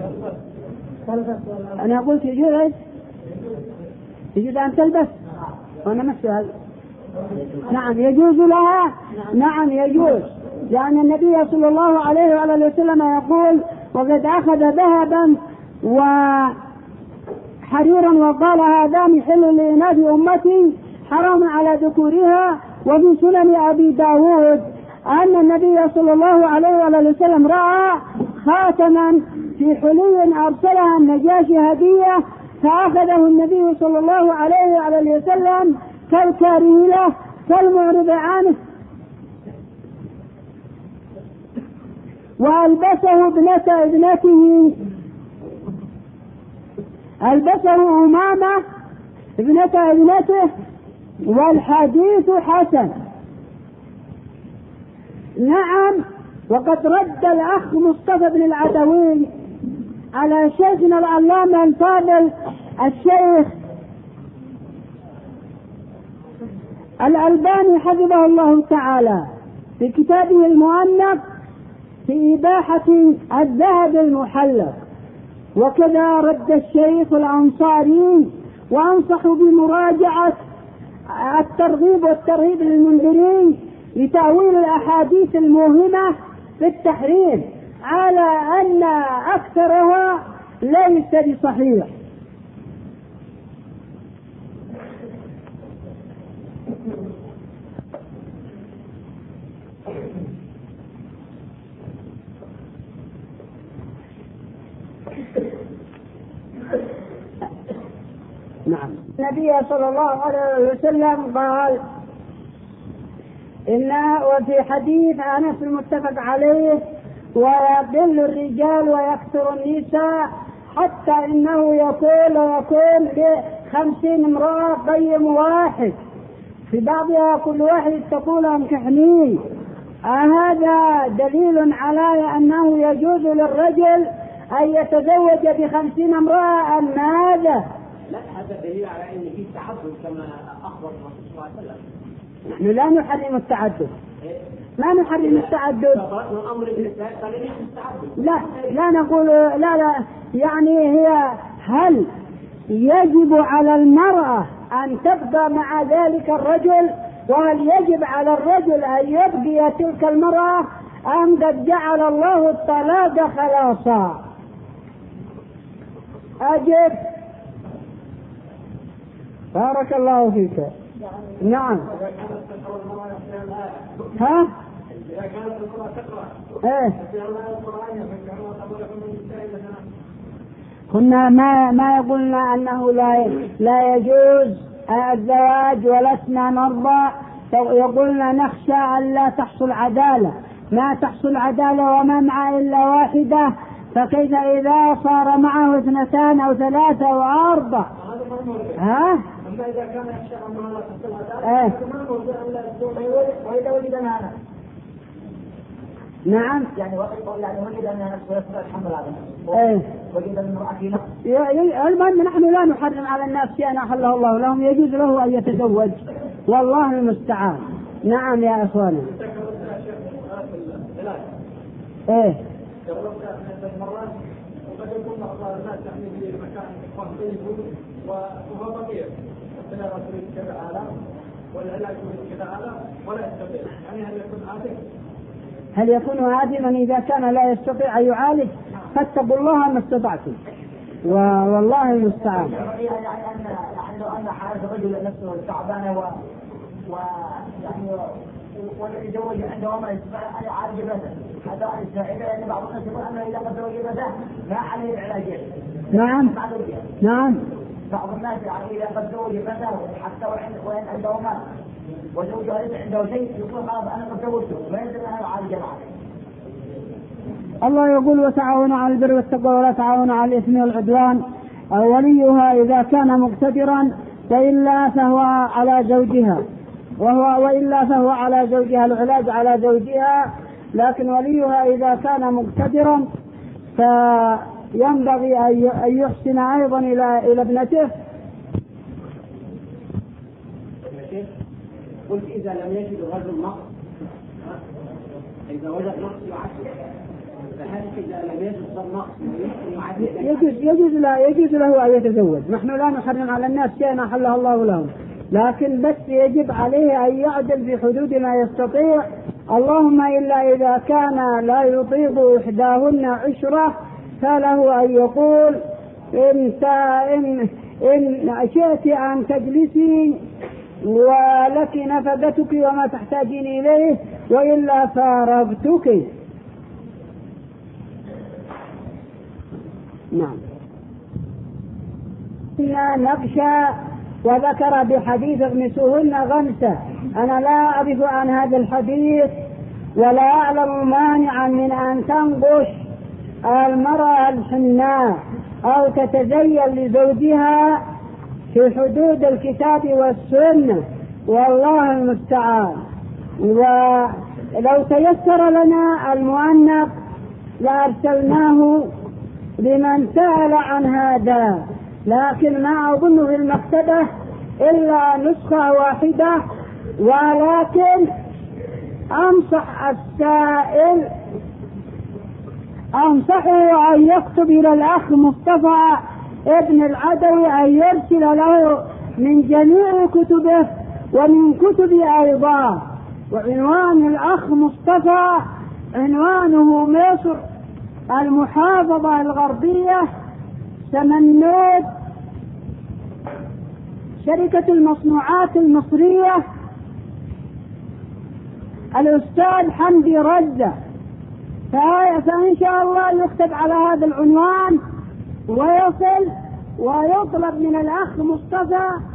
أنا قلت يجوز يجوز أن تلبس، وأنا ما السؤال؟ نعم يجوز لها. نعم يجوز، لأن النبي صلى الله عليه وعلى وسلم يقول وقد أخذ ذهبا وحريرا وقال هذان حل لإناث أمتي حرام على ذكورها. وفي سنن أبي داود أن النبي صلى الله عليه وعلى وسلم رأى خاتما في حلي أرسلها النجاشي هدية فأخذه النبي صلى الله عليه وعلى وسلم كالكاره له كالمعرض عنه وألبسه ابنة ابنته ألبسه أمامة ابنة ابنته. والحديث حسن. نعم. وقد رد الأخ مصطفى بن العدوي على شيخنا العلامة الفاضل الشيخ الألباني حفظه الله تعالى في كتابه المؤنث في إباحة الذهب المحلق. وكذا رد الشيخ الأنصاري وأنصح بمراجعة الترغيب والترهيب للمنذرين لتأويل الأحاديث الموهمة في التحريم على أن أكثرها ليس بصحيح. نعم. النبي صلى الله عليه وسلم قال إن وفي حديث أنس المتفق عليه ويقل الرجال ويكثر النساء حتى إنه يقول ويكون بخمسين امرأة قيم واحد في بعضها كل واحد تقول انكحني. هذا دليل على أنه يجوز للرجل أن يتزوج بخمسين امرأة أم ماذا؟ لا، هذا دليل على أن فيه تعدد كما أخبر الرسول صلى الله عليه وسلم. نحن لا نحرم التعدد. ما نحرم التعدد. لا لا نقول لا لا يعني هي هل يجب على المرأة أن تبقى مع ذلك الرجل وهل يجب على الرجل أن يبقي تلك المرأة أم قد جعل الله الطلاق خلاصا؟ أجب. بارك الله فيك. نعم. ها؟ ايه كنا ما ما يقولنا انه لا لا يجوز الزواج ولسنا نرضى، يقولنا نخشى ان لا تحصل عداله، ما تحصل عداله وما معه الا واحده، فكيف اذا صار معه اثنتان او ثلاثه او اربع؟ ها؟ أما إذا كان يخشى أن لا تحصل عدالة فما موضوع أن لا تزوج وإذا وجد معنا. نعم. يعني يعني وجد أن نفسه يستطيع الحمل على نفسه. إيه. وجد المرأة في نفسه. المهم نحن لا نحرم على الناس شيئا أحله الله لهم، يجوز له أن يتزوج والله المستعان. نعم يا إخوانا. إيه. وقد يكون بعض الناس يعني في مكان خاص وهو بقية لا يريد كذا آلام والعلاج يريد كذا آلام ولا يستطيع، يعني هل يكون آدم؟ هل يكون آدما إذا كان لا يستطيع أن يعالج؟ فاتقوا الله ما استطعتم والله المستعان. يعني أن يعني لو أن حالة الرجل نفسه تعبانة و ويعني والذي يتزوج عنده ما يستطيع أن يعالج بنفسه هذا السائل، لأن بعض الناس يقول أنه إذا قد تزوج بنفسه ما عليه العلاج. نعم. نعم. بعض الناس يعني إذا قد تزوج بنفسه حتى وإن عنده مال وزوجه ليس عنده شيء يقول خلاص أنا قد تزوجته ما يلزم أنا أعالج معه. الله يقول وتعاونوا على البر والتقوى ولا تعاونوا على الإثم والعدوان. وليها إذا كان مقتدرا وإلا فهو على زوجها وهو وإلا فهو على زوجها العلاج على زوجها، لكن وليها إذا كان مقتدرا فينبغي أن يحسن أيضا إلى إلى ابنته. قلت إذا لم يجد الرجل نقص، إذا وجد نقص يعدل، فهل إذا لم يجد النقص يعدل؟ يجوز يجوز لا يجوز له أن يتزوج. نحن لا نحرم على الناس شيئا أحله الله لهم، لكن بس يجب عليه أن يعدل في حدود ما يستطيع، اللهم إلا إذا كان لا يطيق إحداهن عشرة فله أن يقول إن, إن, إن شئت أن تجلسي ولك نفقتك وما تحتاجين إليه وإلا فارقتك. نعم. نقشى وذكر بحديث اغمسوهن غمسة. أنا لا أعرف عن هذا الحديث ولا أعلم مانعا من أن تنقش المرأة الحناء أو تتزين لزوجها في حدود الكتاب والسنة، والله المستعان. ولو تيسر لنا المؤنق لأرسلناه لمن سأل عن هذا، لكن ما أظن في المكتبة إلا نسخة واحدة، ولكن أنصح السائل أنصحه أن يكتب إلى الأخ مصطفى ابن العدوي أن يرسل له من جميع كتبه ومن كتبي أيضا. وعنوان الأخ مصطفى عنوانه مصر المحافظة الغربية سمنود شركة المصنوعات المصرية الأستاذ حمدي رزة. فإن شاء الله يكتب على هذا العنوان ويصل ويطلب من الأخ مصطفى